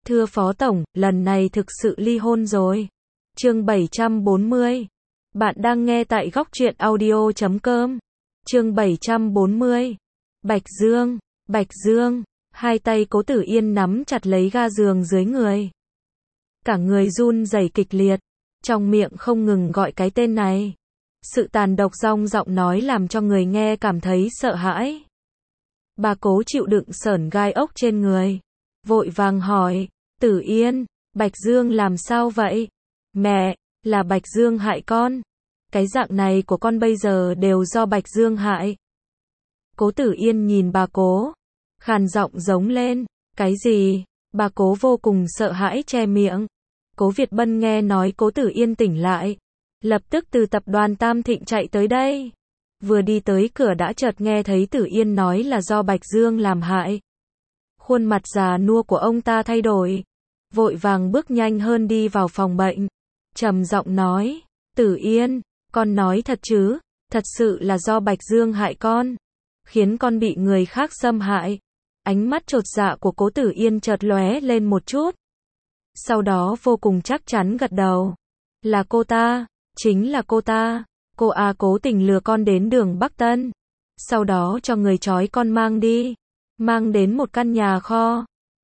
Thưa Phó Tổng, lần này thực sự ly hôn rồi. Chương 740. Bạn đang nghe tại góc truyện audio.com. Chương 740. Bạch Dương. Bạch Dương. Hai tay Cố Tử Yên nắm chặt lấy ga giường dưới người. Cả người run rẩy kịch liệt, trong miệng không ngừng gọi cái tên này. Sự tàn độc trong giọng nói làm cho người nghe cảm thấy sợ hãi. Bà Cố chịu đựng sởn gai ốc trên người, vội vàng hỏi, Tử Yên, Bạch Dương làm sao vậy? Mẹ, là Bạch Dương hại con. Cái dạng này của con bây giờ đều do Bạch Dương hại. Cố Tử Yên nhìn bà Cố, khàn giọng giống lên, cái gì? Bà Cố vô cùng sợ hãi che miệng. Cố Việt Bân nghe nói Cố Tử Yên tỉnh lại, lập tức từ tập đoàn Tam Thịnh chạy tới đây. Vừa đi tới cửa đã chợt nghe thấy Tử Yên nói là do Bạch Dương làm hại. Khuôn mặt già nua của ông ta thay đổi, vội vàng bước nhanh hơn đi vào phòng bệnh, trầm giọng nói, Tử Yên, con nói thật chứ, thật sự là do Bạch Dương hại con, khiến con bị người khác xâm hại. Ánh mắt chột dạ của Cố Tử Yên chợt lóe lên một chút, sau đó vô cùng chắc chắn gật đầu, là cô ta, chính là cô ta, cô cố tình lừa con đến đường Bắc Tân, sau đó cho người trói con mang đến một căn nhà kho.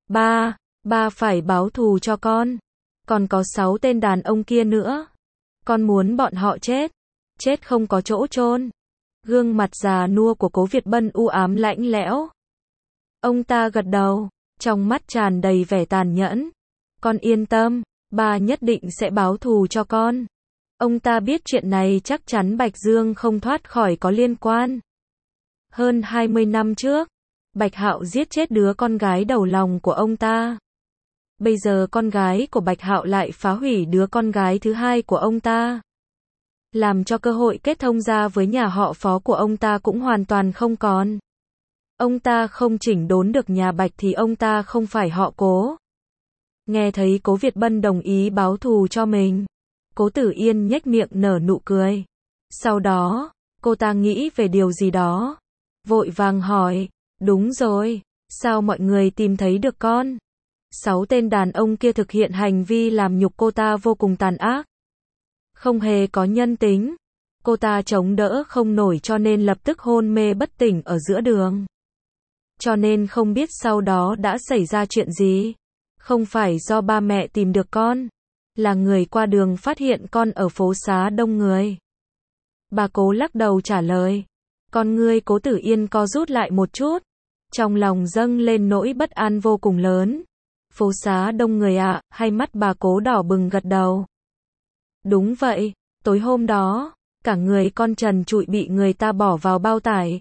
Ba phải báo thù cho con. Còn có 6 tên đàn ông kia nữa. Con muốn bọn họ chết không có chỗ chôn. Gương mặt già nua của Cố Việt Bân u ám lạnh lẽo. Ông ta gật đầu, trong mắt tràn đầy vẻ tàn nhẫn. Con yên tâm, ba nhất định sẽ báo thù cho con. Ông ta biết chuyện này chắc chắn Bạch Dương không thoát khỏi có liên quan. Hơn 20 năm trước, Bạch Hạo giết chết đứa con gái đầu lòng của ông ta. Bây giờ con gái của Bạch Hạo lại phá hủy đứa con gái thứ hai của ông ta, làm cho cơ hội kết thông ra với nhà họ Phó của ông ta cũng hoàn toàn không còn. Ông ta không chỉnh đốn được nhà Bạch thì ông ta không phải họ Cố. Nghe thấy Cố Việt Bân đồng ý báo thù cho mình, Cố Tử Yên nhếch miệng nở nụ cười. Sau đó, cô ta nghĩ về điều gì đó, vội vàng hỏi, đúng rồi, sao mọi người tìm thấy được con? 6 tên đàn ông kia thực hiện hành vi làm nhục cô ta vô cùng tàn ác, không hề có nhân tính. Cô ta chống đỡ không nổi cho nên lập tức hôn mê bất tỉnh ở giữa đường. Cho nên không biết sau đó đã xảy ra chuyện gì. Không phải do ba mẹ tìm được con, là người qua đường phát hiện con ở phố xá đông người. Bà Cố lắc đầu trả lời. Con ngươi Cố Tử Yên co rút lại một chút, trong lòng dâng lên nỗi bất an vô cùng lớn. Phố xá đông người ạ, hay mắt bà Cố đỏ bừng gật đầu. Đúng vậy, tối hôm đó, cả người con trần trụi bị người ta bỏ vào bao tải,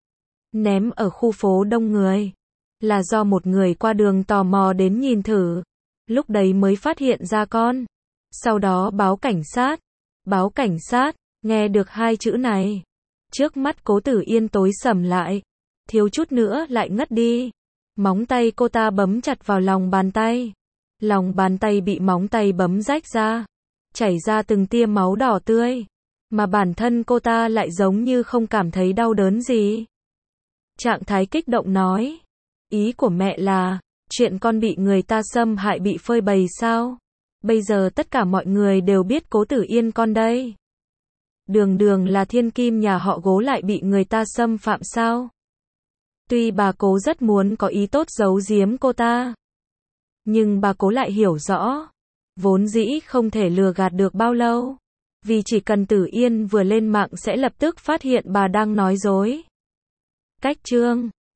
ném ở khu phố đông người. Là do một người qua đường tò mò đến nhìn thử, lúc đấy mới phát hiện ra con. Sau đó báo cảnh sát, nghe được 2 chữ này. Trước mắt Cố Tử Yên tối sầm lại, thiếu chút nữa lại ngất đi. Móng tay cô ta bấm chặt vào lòng bàn tay. Lòng bàn tay bị móng tay bấm rách ra, chảy ra từng tia máu đỏ tươi. Mà bản thân cô ta lại giống như không cảm thấy đau đớn gì. Trạng thái kích động nói, ý của mẹ là, chuyện con bị người ta xâm hại bị phơi bày sao? Bây giờ tất cả mọi người đều biết Cố Tử Yên con đây. Đường là thiên kim nhà họ Cố lại bị người ta xâm phạm sao? Tuy bà Cố rất muốn có ý tốt giấu giếm cô ta, nhưng bà Cố lại hiểu rõ, vốn dĩ không thể lừa gạt được bao lâu. Vì chỉ cần Tử Yên vừa lên mạng sẽ lập tức phát hiện bà đang nói dối. Cách chương